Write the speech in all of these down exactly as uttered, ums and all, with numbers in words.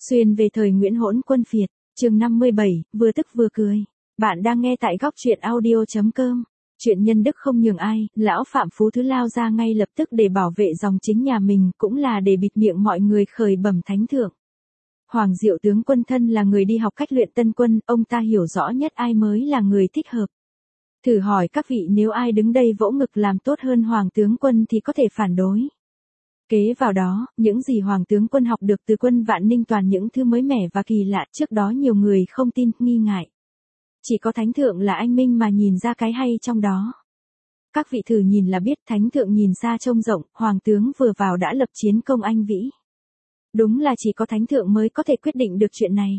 Xuyên về thời Nguyễn Hỗn Quân Phiệt, chương năm mươi bảy, vừa tức vừa cười. Bạn đang nghe tại góc truyện audio chấm com. Chuyện nhân đức không nhường ai, lão Phạm Phú Thứ lao ra ngay lập tức để bảo vệ dòng chính nhà mình, cũng là để bịt miệng mọi người khởi bẩm thánh thượng. Hoàng Diệu tướng quân thân là người đi học cách luyện tân quân, ông ta hiểu rõ nhất ai mới là người thích hợp. Thử hỏi các vị, nếu ai đứng đây vỗ ngực làm tốt hơn Hoàng tướng quân thì có thể phản đối. Kế vào đó, những gì Hoàng tướng quân học được từ quân Vạn Ninh toàn những thứ mới mẻ và kỳ lạ, trước đó nhiều người không tin, nghi ngại. Chỉ có thánh thượng là anh minh mà nhìn ra cái hay trong đó. Các vị thử nhìn là biết, thánh thượng nhìn xa trông rộng, Hoàng tướng vừa vào đã lập chiến công anh vĩ. Đúng là chỉ có thánh thượng mới có thể quyết định được chuyện này.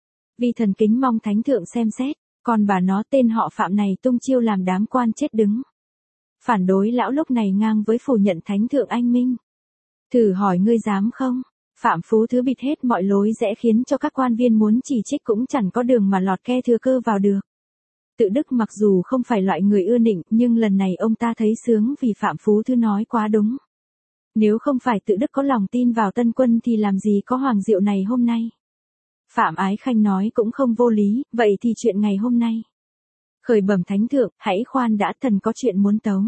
Vì thần kính mong thánh thượng xem xét, còn bà nó tên họ Phạm này tung chiêu làm đám quan chết đứng. Phản đối lão lúc này ngang với phủ nhận thánh thượng anh minh. Thử hỏi ngươi dám không? Phạm Phú Thứ bịt hết mọi lối rẽ khiến cho các quan viên muốn chỉ trích cũng chẳng có đường mà lọt ke thừa cơ vào được. Tự Đức mặc dù không phải loại người ưa nịnh, nhưng lần này ông ta thấy sướng vì Phạm Phú Thứ nói quá đúng. Nếu không phải Tự Đức có lòng tin vào tân quân thì làm gì có Hoàng Diệu này hôm nay. Phạm Ái Khanh nói cũng không vô lý, vậy thì chuyện ngày hôm nay. Khởi bẩm thánh thượng, hãy khoan đã, thần có chuyện muốn tấu.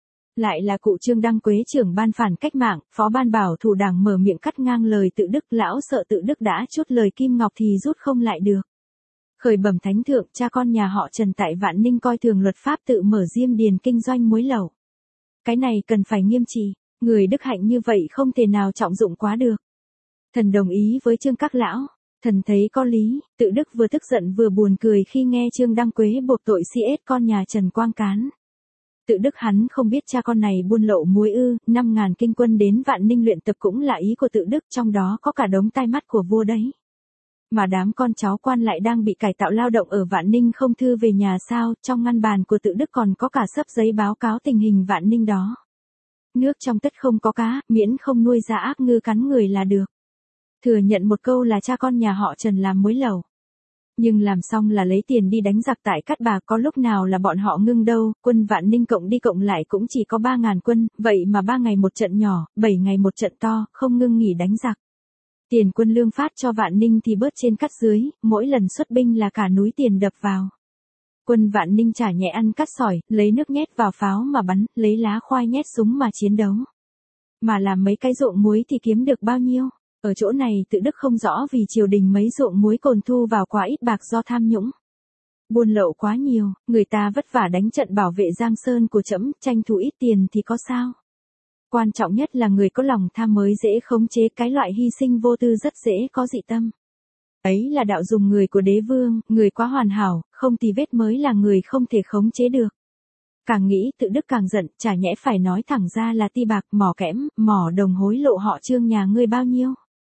Lại là cụ Trương Đăng Quế trưởng ban phản cách mạng, phó ban bảo thủ đảng mở miệng cắt ngang lời Tự Đức, lão sợ Tự Đức đã chốt lời kim ngọc thì rút không lại được. Khởi bẩm thánh thượng, cha con nhà họ Trần tại Vạn Ninh coi thường luật pháp tự mở diêm điền kinh doanh muối lẩu. Cái này cần phải nghiêm trị, người đức hạnh như vậy không thể nào trọng dụng quá được. Thần đồng ý với Trương các lão, thần thấy có lý. Tự Đức vừa tức giận vừa buồn cười khi nghe Trương Đăng Quế buộc tội xê ét con nhà Trần Quang Cán. Tự Đức hắn không biết cha con này buôn lậu muối ư, năm ngàn kinh quân đến Vạn Ninh luyện tập cũng là ý của Tự Đức, trong đó có cả đống tai mắt của vua đấy. Mà đám con cháu quan lại đang bị cải tạo lao động ở Vạn Ninh không thư về nhà sao, trong ngăn bàn của Tự Đức còn có cả xấp giấy báo cáo tình hình Vạn Ninh đó. Nước trong tất không có cá, miễn không nuôi ra ác ngư cắn người là được. Thừa nhận một câu là cha con nhà họ Trần làm muối lẩu. Nhưng làm xong là lấy tiền đi đánh giặc tại Cát Bà, có lúc nào là bọn họ ngưng đâu, quân Vạn Ninh cộng đi cộng lại cũng chỉ có ba ngàn quân, vậy mà ba ngày một trận nhỏ, bảy ngày một trận to, không ngưng nghỉ đánh giặc. Tiền quân lương phát cho Vạn Ninh thì bớt trên cắt dưới, mỗi lần xuất binh là cả núi tiền đập vào. Quân Vạn Ninh chả nhẹ ăn cắt sỏi, lấy nước nhét vào pháo mà bắn, lấy lá khoai nhét súng mà chiến đấu. Mà làm mấy cái ruộng muối thì kiếm được bao nhiêu? Ở chỗ này Tự Đức không rõ vì triều đình mấy ruộng muối cồn thu vào quá ít bạc do tham nhũng. Buôn lậu quá nhiều, người ta vất vả đánh trận bảo vệ Giang Sơn của trẫm, tranh thủ ít tiền thì có sao. Quan trọng nhất là người có lòng tham mới dễ khống chế, cái loại hy sinh vô tư rất dễ có dị tâm. Ấy là đạo dùng người của đế vương, người quá hoàn hảo, không tì vết mới là người không thể khống chế được. Càng nghĩ Tự Đức càng giận, chả nhẽ phải nói thẳng ra là ti bạc, mỏ kẽm, mỏ đồng hối lộ họ Trương nhà ngươi bao nhiêu.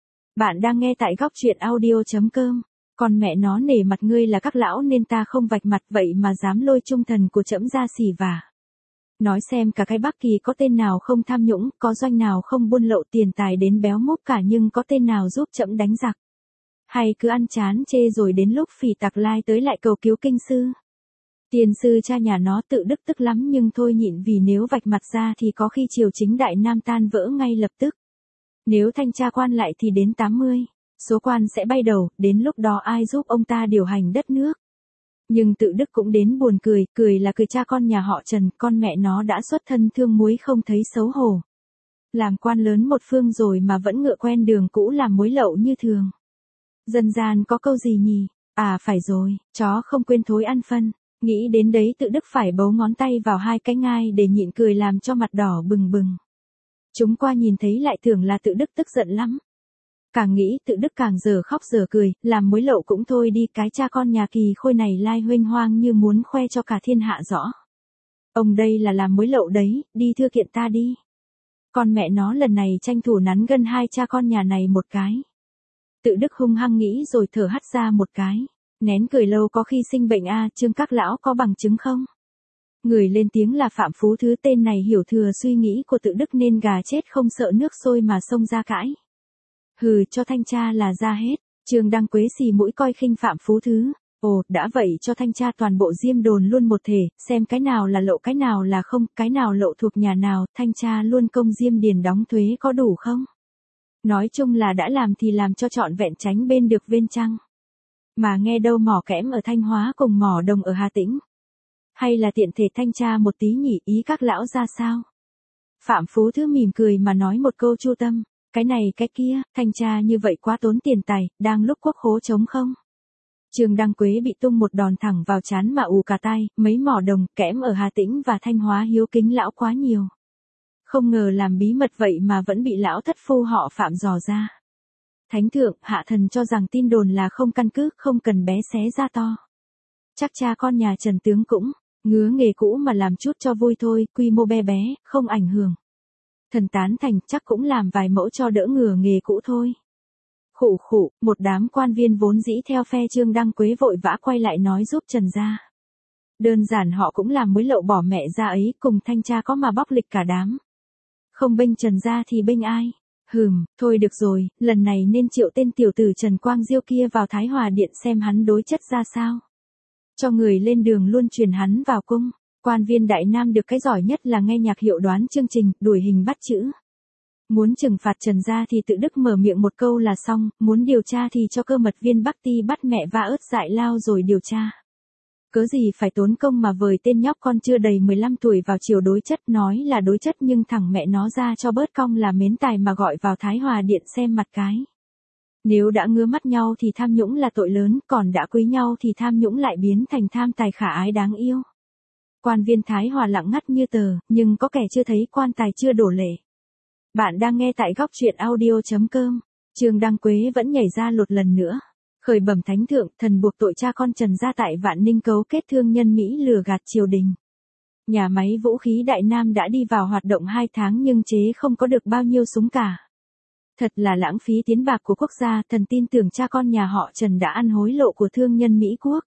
Bạn đang nghe tại góc truyện audio chấm com. Còn mẹ nó nể mặt ngươi là các lão nên ta không vạch mặt, vậy mà dám lôi trung thần của trẫm ra xỉ vả. Nói xem cả cái Bắc Kỳ có tên nào không tham nhũng, có doanh nào không buôn lậu tiền tài đến béo múp cả, nhưng có tên nào giúp trẫm đánh giặc. Hay cứ ăn chán chê rồi đến lúc phỉ tặc lai tới lại cầu cứu kinh sư. Tiền sư cha nhà nó Tự Đức tức lắm nhưng thôi nhịn, vì nếu vạch mặt ra thì có khi triều chính Đại Nam tan vỡ ngay lập tức. Nếu thanh tra quan lại thì đến tám mươi, số quan sẽ bay đầu, đến lúc đó ai giúp ông ta điều hành đất nước. Nhưng Tự Đức cũng đến buồn cười, cười là cười cha con nhà họ Trần, con mẹ nó đã xuất thân thương muối không thấy xấu hổ. Làm quan lớn một phương rồi mà vẫn ngựa quen đường cũ làm muối lậu như thường. Dân gian có câu gì nhỉ? À phải rồi, chó không quên thối ăn phân. Nghĩ đến đấy Tự Đức phải bấu ngón tay vào hai cái ngai để nhịn cười làm cho mặt đỏ bừng bừng. Chúng qua nhìn thấy lại tưởng là Tự Đức tức giận lắm. Càng nghĩ Tự Đức càng giờ khóc giờ cười, làm muối lậu cũng thôi đi, cái cha con nhà Kỳ Khôi này lai huênh hoang như muốn khoe cho cả thiên hạ rõ. Ông đây là làm muối lậu đấy, đi thưa kiện ta đi. Con mẹ nó lần này tranh thủ nắn gân hai cha con nhà này một cái. Tự Đức hung hăng nghĩ rồi thở hắt ra một cái. Nén cười lâu có khi sinh bệnh a, Trương các lão có bằng chứng không? Người lên tiếng là Phạm Phú Thứ, tên này hiểu thừa suy nghĩ của Tự Đức nên gà chết không sợ nước sôi mà xông ra cãi. Hừ, cho thanh tra là ra hết. Trương Đăng Quế xì mũi coi khinh Phạm Phú Thứ. Ồ, đã vậy cho thanh tra toàn bộ Diêm Đồn luôn một thể, xem cái nào là lậu cái nào là không, cái nào lậu thuộc nhà nào, thanh tra luôn công Diêm Điền đóng thuế có đủ không? Nói chung là đã làm thì làm cho trọn vẹn tránh bên được bên chăng. Mà nghe đâu mỏ kẽm ở Thanh Hóa cùng mỏ đồng ở Hà Tĩnh. Hay là tiện thể thanh tra một tí nhỉ, ý các lão ra sao? Phạm Phú Thứ mỉm cười mà nói một câu chu tâm, cái này cái kia, thanh tra như vậy quá tốn tiền tài, đang lúc quốc khố trống không? Trương Đăng Quế bị tung một đòn thẳng vào trán mà ù cả tai, mấy mỏ đồng, kẽm ở Hà Tĩnh và Thanh Hóa hiếu kính lão quá nhiều. Không ngờ làm bí mật vậy mà vẫn bị lão thất phu họ Phạm dò ra. Thánh thượng, hạ thần cho rằng tin đồn là không căn cứ, không cần bé xé ra to. Chắc cha con nhà Trần tướng cũng ngứa nghề cũ mà làm chút cho vui thôi, quy mô bé bé, không ảnh hưởng. Thần tán thành, chắc cũng làm vài mẫu cho đỡ ngừa nghề cũ thôi. Khụ khụ, một đám quan viên vốn dĩ theo phe Trương Đăng Quế vội vã quay lại nói giúp Trần gia. Đơn giản họ cũng làm mối lậu bỏ mẹ ra ấy, cùng thanh tra có mà bóc lịch cả đám. Không bênh Trần gia thì bênh ai? Hừm, thôi được rồi, lần này nên triệu tên tiểu tử Trần Quang Diêu kia vào Thái Hòa Điện xem hắn đối chất ra sao. Cho người lên đường luôn truyền hắn vào cung. Quan viên Đại Nam được cái giỏi nhất là nghe nhạc hiệu đoán chương trình, đuổi hình bắt chữ. Muốn trừng phạt Trần gia thì tự đức mở miệng một câu là xong, muốn điều tra thì cho cơ mật viên Bắc Ti bắt mẹ va ớt dại lao rồi điều tra. Cớ gì phải tốn công mà vời tên nhóc con chưa đầy mười lăm tuổi vào chiều đối chất, nói là đối chất nhưng thẳng mẹ nó ra cho bớt cong là mến tài mà gọi vào Thái Hòa Điện xem mặt cái. Nếu đã ngứa mắt nhau thì tham nhũng là tội lớn, còn đã quý nhau thì tham nhũng lại biến thành tham tài khả ái đáng yêu. Quan viên Thái Hòa lặng ngắt như tờ, nhưng có kẻ chưa thấy quan tài chưa đổ lệ. Bạn đang nghe tại góc truyện audio chấm com. Trương Đăng Quế vẫn nhảy ra lột lần nữa. Khởi bẩm thánh thượng, thần buộc tội cha con Trần gia tại Vạn Ninh cấu kết thương nhân Mỹ lừa gạt triều đình. Nhà máy vũ khí Đại Nam đã đi vào hoạt động hai tháng nhưng chế không có được bao nhiêu súng cả. Thật là lãng phí tiền bạc của quốc gia, thần tin tưởng cha con nhà họ Trần đã ăn hối lộ của thương nhân Mỹ quốc.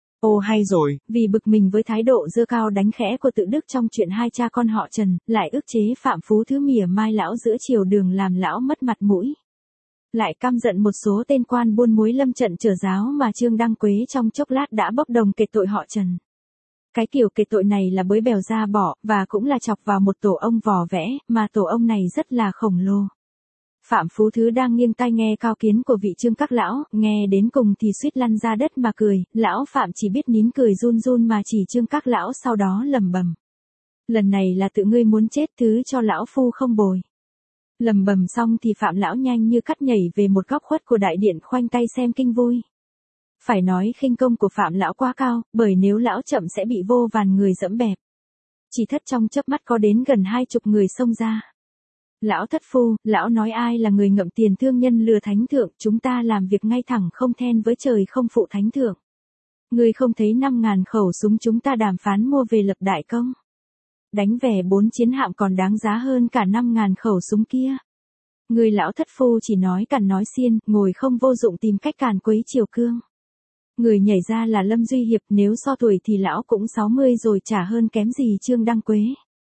Ồ hay rồi, vì bực mình với thái độ dơ cao đánh khẽ của tự đức trong chuyện hai cha con họ Trần, lại ức chế Phạm Phú Thứ mỉa mai lão giữa triều đường làm lão mất mặt mũi. Lại căm giận một số tên quan buôn muối lâm trận trở giáo mà Trương Đăng Quế trong chốc lát đã bốc đồng kệt tội họ Trần. Cái kiểu kệt tội này là bới bèo ra bỏ, và cũng là chọc vào một tổ ông vò vẽ, mà tổ ông này rất là khổng lồ. Phạm Phú Thứ đang nghiêng tai nghe cao kiến của vị Trương các lão, nghe đến cùng thì suýt lăn ra đất mà cười, lão Phạm chỉ biết nín cười run run mà chỉ Trương các lão sau đó lầm bầm. Lần này là tự ngươi muốn chết thứ cho lão phu không bồi. Lầm bầm xong thì Phạm lão nhanh như cắt nhảy về một góc khuất của đại điện khoanh tay xem kinh vui. Phải nói khinh công của Phạm lão quá cao, bởi nếu lão chậm sẽ bị vô vàn người dẫm bẹp. Chỉ thất trong chớp mắt có đến gần hai chục người xông ra. Lão thất phu, lão nói ai là người ngậm tiền thương nhân lừa thánh thượng, chúng ta làm việc ngay thẳng không then với trời không phụ thánh thượng. Người không thấy năm ngàn khẩu súng chúng ta đàm phán mua về lập đại công. Đánh về bốn chiến hạm còn đáng giá hơn cả năm ngàn khẩu súng kia. Người lão thất phu chỉ nói cằn nói xiên, ngồi không vô dụng tìm cách càn quấy triều cương. Người nhảy ra là Lâm Duy Hiệp, nếu so tuổi thì lão cũng sáu mươi rồi, chả hơn kém gì Trương Đăng Quế.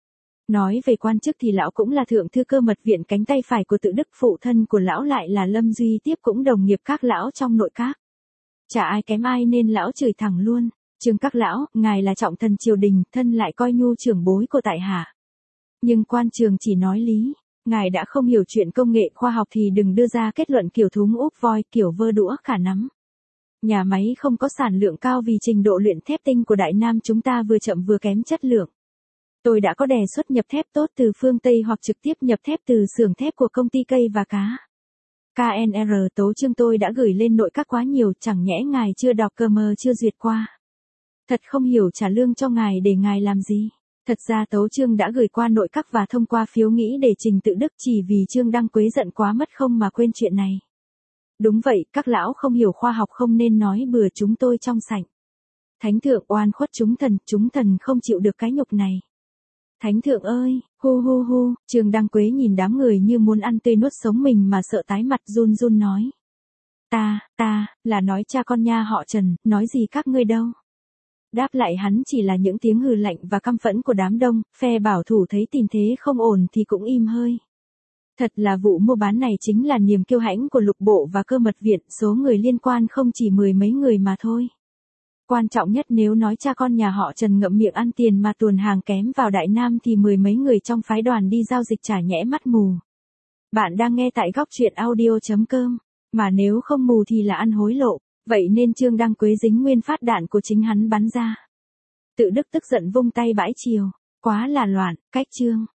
Nói về quan chức thì lão cũng là thượng thư cơ mật viện, cánh tay phải của tự đức, phụ thân của lão lại là Lâm Duy Tiếp cũng đồng nghiệp các lão trong nội các. Chả ai kém ai nên lão chửi thẳng luôn. Trương các lão, ngài là trọng thần triều đình, thân lại coi nhu trưởng bối của tại hạ. Nhưng quan trường chỉ nói lý, ngài đã không hiểu chuyện công nghệ khoa học thì đừng đưa ra kết luận kiểu thúng úp voi, kiểu vơ đũa khả nắm. Nhà máy không có sản lượng cao vì trình độ luyện thép tinh của Đại Nam chúng ta vừa chậm vừa kém chất lượng. Tôi đã có đề xuất nhập thép tốt từ phương Tây hoặc trực tiếp nhập thép từ xưởng thép của công ty cây và cá. ca en rờ tấu chương tôi đã gửi lên nội các quá nhiều, chẳng nhẽ ngài chưa đọc cơ mơ chưa duyệt qua. Thật không hiểu trả lương cho ngài để ngài làm gì. Thật ra tấu chương đã gửi qua nội các và thông qua phiếu nghĩ để trình tự đức, chỉ vì Trương Đăng Quế giận quá mất không mà quên chuyện này. Đúng vậy, các lão không hiểu khoa học không nên nói bừa, chúng tôi trong sạch. Thánh thượng oan khuất chúng thần, chúng thần không chịu được cái nhục này. Thánh thượng ơi, hu hu hu, Trương Đăng Quế nhìn đám người như muốn ăn tươi nuốt sống mình mà sợ tái mặt, run run nói. Ta, ta, là nói cha con nha họ Trần, nói gì các ngươi đâu. Đáp lại hắn chỉ là những tiếng hừ lạnh và căm phẫn của đám đông, phe bảo thủ thấy tình thế không ổn thì cũng im hơi. Thật là vụ mua bán này chính là niềm kiêu hãnh của lục bộ và cơ mật viện, số người liên quan không chỉ mười mấy người mà thôi. Quan trọng nhất nếu nói cha con nhà họ Trần ngậm miệng ăn tiền mà tuồn hàng kém vào Đại Nam thì mười mấy người trong phái đoàn đi giao dịch chả nhẽ mắt mù. Bạn đang nghe tại góc truyện audio.com. Mà nếu không mù thì là ăn hối lộ. Vậy nên Trương Đăng Quế dính nguyên phát đạn của chính hắn bắn ra. Tự Đức tức giận vung tay bãi chiều. Quá là loạn, cách Trương.